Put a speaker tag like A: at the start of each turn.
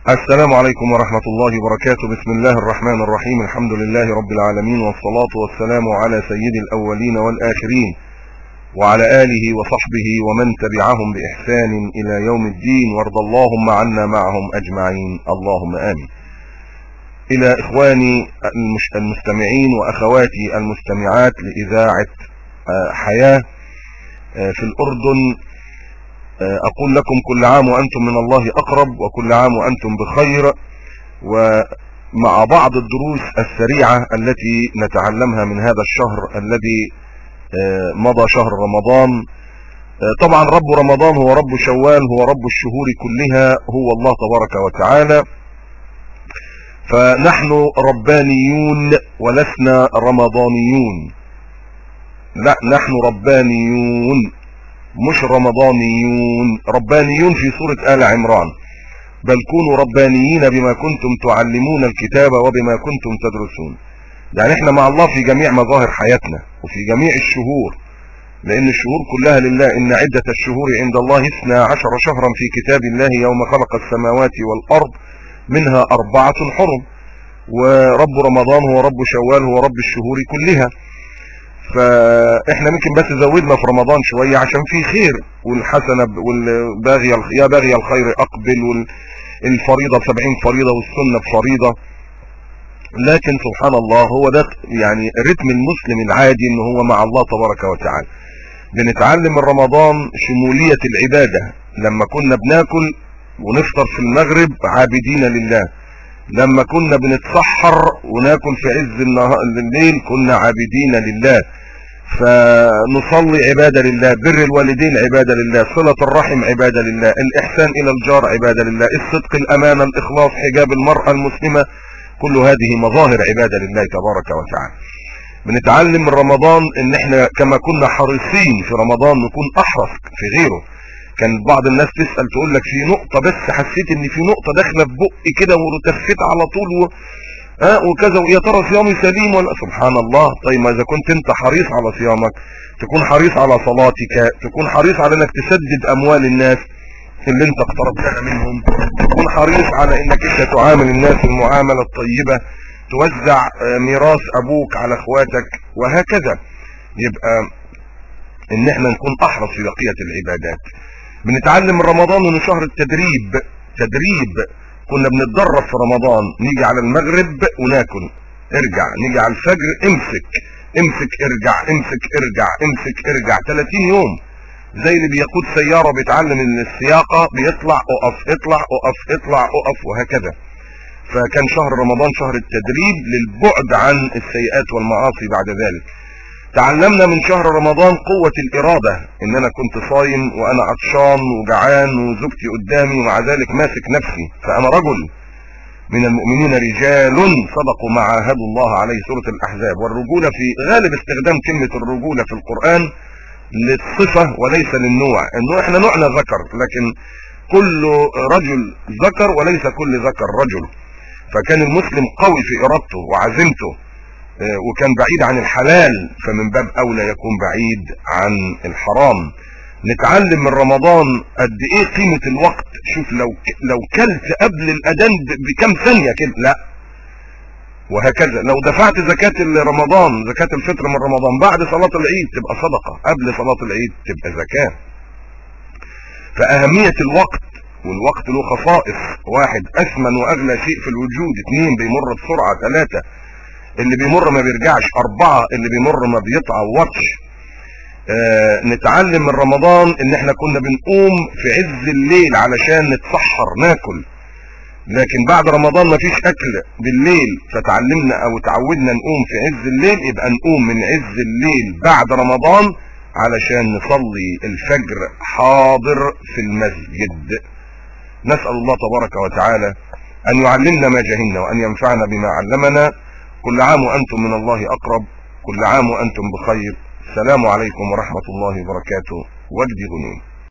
A: السلام عليكم ورحمة الله وبركاته. بسم الله الرحمن الرحيم. الحمد لله رب العالمين، والصلاة والسلام على سيد الأولين والآخرين وعلى آله وصحبه ومن تبعهم بإحسان إلى يوم الدين، وارض اللهم عنا معهم أجمعين، اللهم آمين. إلى إخواني المستمعين وأخواتي المستمعات لإذاعة حياة في الأردن، أقول لكم كل عام وأنتم من الله أقرب، وكل عام وأنتم بخير، ومع بعض الدروس السريعة التي نتعلمها من هذا الشهر الذي مضى، شهر رمضان. طبعا رب رمضان هو رب شوال، هو رب الشهور كلها، هو الله تبارك وتعالى. فنحن ربانيون ولسنا رمضانيون، لا، نحن ربانيون مش رمضانيون. ربانيون في سورة آل عمران، بل كونوا ربانيين بما كنتم تعلمون الكتاب وبما كنتم تدرسون. يعني احنا مع الله في جميع مظاهر حياتنا وفي جميع الشهور، لان الشهور كلها لله. ان عدة الشهور عند الله 12 شهرا في كتاب الله يوم خلق السماوات والارض منها 4 حرم، ورب رمضان هو رب شوال هو رب الشهور كلها. فاحنا ممكن بس زودنا في رمضان شوية عشان في خير، والحسنة والباغي يا باغي الخير اقبل، والفريضة 70 فريضة والسنة بفريضة. لكن سبحان الله هو ده يعني رتم المسلم العادي، ان هو مع الله تبارك وتعالى. بنتعلم من رمضان شمولية العبادة. لما كنا بناكل ونفطر في المغرب عابدين لله، لما كنا بنتسحر وناكل في عز الليل كنا عابدين لله. فنصلي عبادة لله، بر الوالدين عبادة لله، صلة الرحم عبادة لله، الإحسان إلى الجار عبادة لله، الصدق، الأمانة، الإخلاص، حجاب المرأة المسلمة، كل هذه مظاهر عبادة لله تبارك وتعالى. بنتعلم من رمضان ان احنا كما كنا حريصين في رمضان نكون احرص في غيره. كان بعض الناس تسأل تقول لك في نقطة بس حسيت ان في نقطة داخلة في بقي كده وتفيت على طول وكذا، ويا ترى صيامي سليم ولا؟ سبحان الله. طيب ما اذا كنت انت حريص على صيامك، تكون حريص على صلاتك، تكون حريص على انك تسدد اموال الناس اللي انت اقترضتها منهم، تكون حريص على انك انت تعامل الناس المعاملة الطيبة، توزع ميراث ابوك على اخواتك، وهكذا. يبقى ان احنا نكون احرص في بقية العبادات. بنتعلم من رمضان انه شهر التدريب. كنا بنتدرب في رمضان، نيجي على المغرب وناكل، ارجع، نيجي على الفجر امسك ارجع، امسك ارجع، امسك ارجع، 30 يوم. زي اللي بيقود سيارة بيتعلم السياقة، بيطلع اقف، اطلع اقف، اطلع اقف، وهكذا. فكان شهر رمضان شهر التدريب للبعد عن السيئات والمعاصي. بعد ذلك تعلمنا من شهر رمضان قوة الإرادة، ان انا كنت صايم وانا عطشان وجعان وزوجتي قدامي، ومع ذلك ماسك نفسي. فانا رجل من المؤمنين رجال صدقوا ما عاهدوا الله عليه، سورة الأحزاب. والرجولة في غالب استخدام كلمة الرجولة في القرآن للصفة وليس للنوع، انه احنا نوعنا ذكر، لكن كل رجل ذكر وليس كل ذكر رجل. فكان المسلم قوي في ارادته وعزيمته، وكان بعيد عن الحلال، فمن باب اولى يكون بعيد عن الحرام. نتعلم من رمضان قد ايه قيمة الوقت. شوف لو كلت قبل الاذان بكم ثانية كده، لا، وهكذا. لو دفعت زكاة رمضان، زكاة الفطر من رمضان بعد صلاة العيد تبقى صدقة، قبل صلاة العيد تبقى زكاة. فأهمية الوقت، والوقت له خصائص: 1 أثمن وأغلى شيء في الوجود، 2 بيمر بسرعة، 3 اللي بيمر ما بيرجعش، 4 اللي بيمر ما بيتعوضش. نتعلم من رمضان ان احنا كنا بنقوم في عز الليل علشان نتسحر ناكل، لكن بعد رمضان مفيش اكل بالليل، فتعلمنا او تعودنا نقوم في عز الليل. يبقى نقوم من عز الليل بعد رمضان علشان نصلي الفجر حاضر في المسجد. نسأل الله تبارك وتعالى ان يعلمنا ما جهلنا وان ينفعنا بما علمنا. كل عام وانتم من الله اقرب، كل عام وانتم بخير. السلام عليكم ورحمة الله وبركاته. وجدي غنيم.